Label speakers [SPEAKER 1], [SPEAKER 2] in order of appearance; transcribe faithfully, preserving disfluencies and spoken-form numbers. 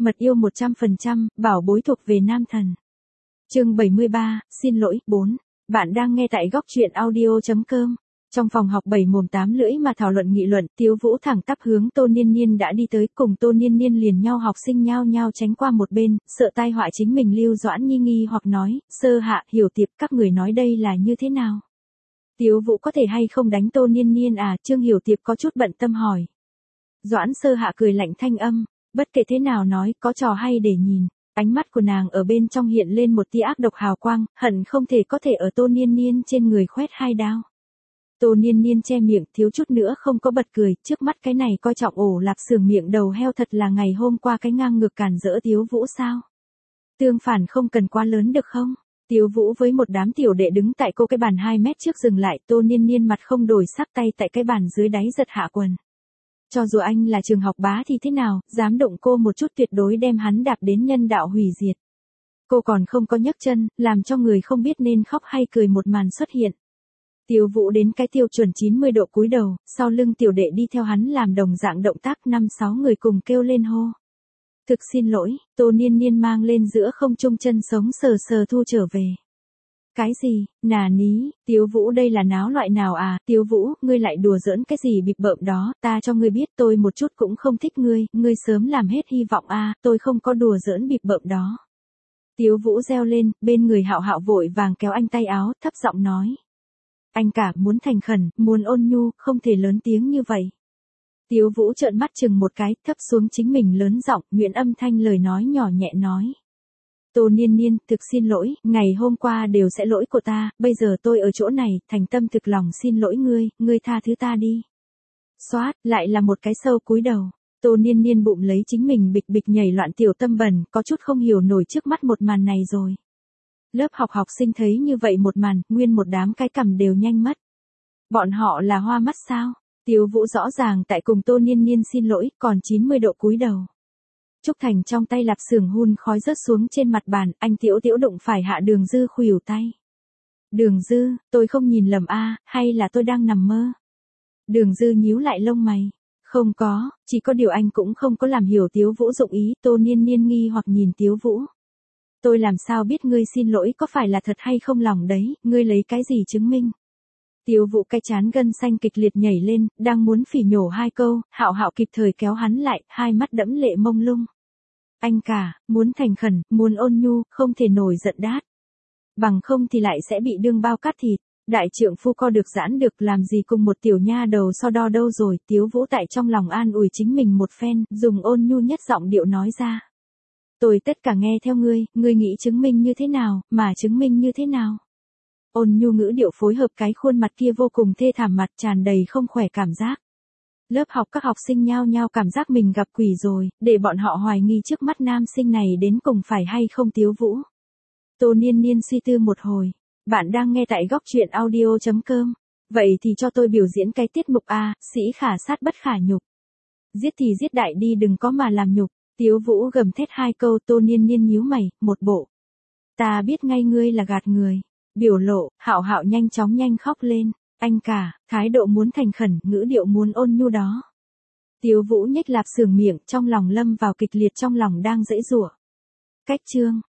[SPEAKER 1] Mật yêu một trăm phần trăm, bảo bối thuộc về nam thần. Chương bảy mươi ba, xin lỗi, bốn. Bạn đang nghe tại góc truyện audio chấm com. Trong phòng học bảy mồm tám lưỡi mà thảo luận nghị luận, Tiếu Vũ thẳng tắp hướng Tô Niên Niên đã đi tới, cùng Tô Niên Niên liền nhau học sinh nhao nhao tránh qua một bên, sợ tai họa chính mình. Lưu Doãn Nhi nghi hoặc nói, Sơ Hạ, Hiểu Tiệp, các người nói đây là như thế nào? Tiếu Vũ có thể hay không đánh Tô Niên Niên à? Trương Hiểu Tiệp có chút bận tâm hỏi. Doãn Sơ Hạ cười lạnh thanh âm, bất kể thế nào nói, có trò hay để nhìn. Ánh mắt của nàng ở bên trong hiện lên một tia ác độc hào quang, hận không thể có thể ở Tô Niên Niên trên người khoét hai đao. Tô Niên Niên che miệng, thiếu chút nữa không có bật cười, trước mắt cái này coi trọng ổ lạp xưởng miệng đầu heo thật là ngày hôm qua cái ngang ngược cản rỡ Tiếu Vũ sao? Tương phản không cần quá lớn được không? Tiếu Vũ với một đám tiểu đệ đứng tại cô cái bàn hai mét trước dừng lại, Tô Niên Niên mặt không đổi sắc, tay tại cái bàn dưới đáy giật hạ quần. Cho dù anh là trường học bá thì thế nào, dám động cô một chút tuyệt đối đem hắn đạp đến nhân đạo hủy diệt. Cô còn không có nhấc chân, làm cho người không biết nên khóc hay cười một màn xuất hiện. Tiếu Vũ đến cái tiêu chuẩn chín mươi độ cúi đầu, sau lưng tiểu đệ đi theo hắn làm đồng dạng động tác, năm sáu người cùng kêu lên hô. Thực xin lỗi, Tô Niên Niên mang lên giữa không trung chân sống sờ sờ thu trở về. Cái gì, nà ní, Tiếu Vũ đây là náo loại nào à? Tiếu Vũ, ngươi lại đùa giỡn cái gì bịp bợm đó, ta cho ngươi biết tôi một chút cũng không thích ngươi, ngươi sớm làm hết hy vọng à, tôi không có đùa giỡn bịp bợm đó. Tiếu Vũ reo lên, bên người Hạo Hạo vội vàng kéo anh tay áo, thấp giọng nói. Anh cả, muốn thành khẩn, muốn ôn nhu, không thể lớn tiếng như vậy. Tiếu Vũ trợn mắt chừng một cái, thấp xuống chính mình lớn giọng, nguyện âm thanh lời nói nhỏ nhẹ nói. Tô Niên Niên, thực xin lỗi, ngày hôm qua đều sẽ lỗi của ta, bây giờ tôi ở chỗ này, thành tâm thực lòng xin lỗi ngươi, ngươi tha thứ ta đi. Xoát, lại là một cái sâu cúi đầu. Tô Niên Niên bụng lấy chính mình bịch bịch nhảy loạn tiểu tâm bẩn, có chút không hiểu nổi trước mắt một màn này rồi. Lớp học học sinh thấy như vậy một màn, nguyên một đám cái cằm đều nhanh mất. Bọn họ là hoa mắt sao? Tiếu Vũ rõ ràng tại cùng Tô Niên Niên xin lỗi, còn chín mươi độ cúi đầu. Trúc Thành trong tay lạp xưởng hun khói rớt xuống trên mặt bàn, anh Tiếu Tiếu đụng phải Hạ Đường Dư khuỷu tay. Đường Dư, tôi không nhìn lầm a, hay là tôi đang nằm mơ? Đường Dư nhíu lại lông mày. Không có, chỉ có điều anh cũng không có làm hiểu Tiếu Vũ dụng ý. Tô Niên Niên nghi hoặc nhìn Tiếu Vũ. Tôi làm sao biết ngươi xin lỗi có phải là thật hay không lòng đấy, ngươi lấy cái gì chứng minh? Tiếu Vũ cái chán gân xanh kịch liệt nhảy lên, đang muốn phỉ nhổ hai câu, Hạo Hạo kịp thời kéo hắn lại, hai mắt đẫm lệ mông lung. Anh cả, muốn thành khẩn, muốn ôn nhu, không thể nổi giận đát. Bằng không thì lại sẽ bị đương bao cắt thịt, đại trượng phu co được giãn được, làm gì cùng một tiểu nha đầu so đo đâu rồi. Tiếu Vũ tại trong lòng an ủi chính mình một phen, dùng ôn nhu nhất giọng điệu nói ra. Tôi tất cả nghe theo ngươi, ngươi nghĩ chứng minh như thế nào, mà chứng minh như thế nào? Ôn nhu ngữ điệu phối hợp cái khuôn mặt kia vô cùng thê thảm, mặt tràn đầy không khỏe cảm giác. Lớp học các học sinh nhao nhao cảm giác mình gặp quỷ rồi, để bọn họ hoài nghi trước mắt nam sinh này đến cùng phải hay không Tiếu Vũ. Tô Niên Niên suy tư một hồi. Bạn đang nghe tại góc truyện audio chấm com. Vậy thì cho tôi biểu diễn cái tiết mục A, sĩ khả sát bất khả nhục. Giết thì giết đại đi, đừng có mà làm nhục. Tiếu Vũ gầm thét hai câu. Tô Niên Niên nhíu mày, một bộ. Ta biết ngay ngươi là gạt người. Biểu lộ, Hạo Hạo nhanh chóng nhanh khóc lên. Anh cả, thái độ muốn thành khẩn, ngữ điệu muốn ôn nhu đó. Tiếu Vũ nhếch lạp xưởng miệng, trong lòng lâm vào kịch liệt, trong lòng đang dãy giụa. Cách chương.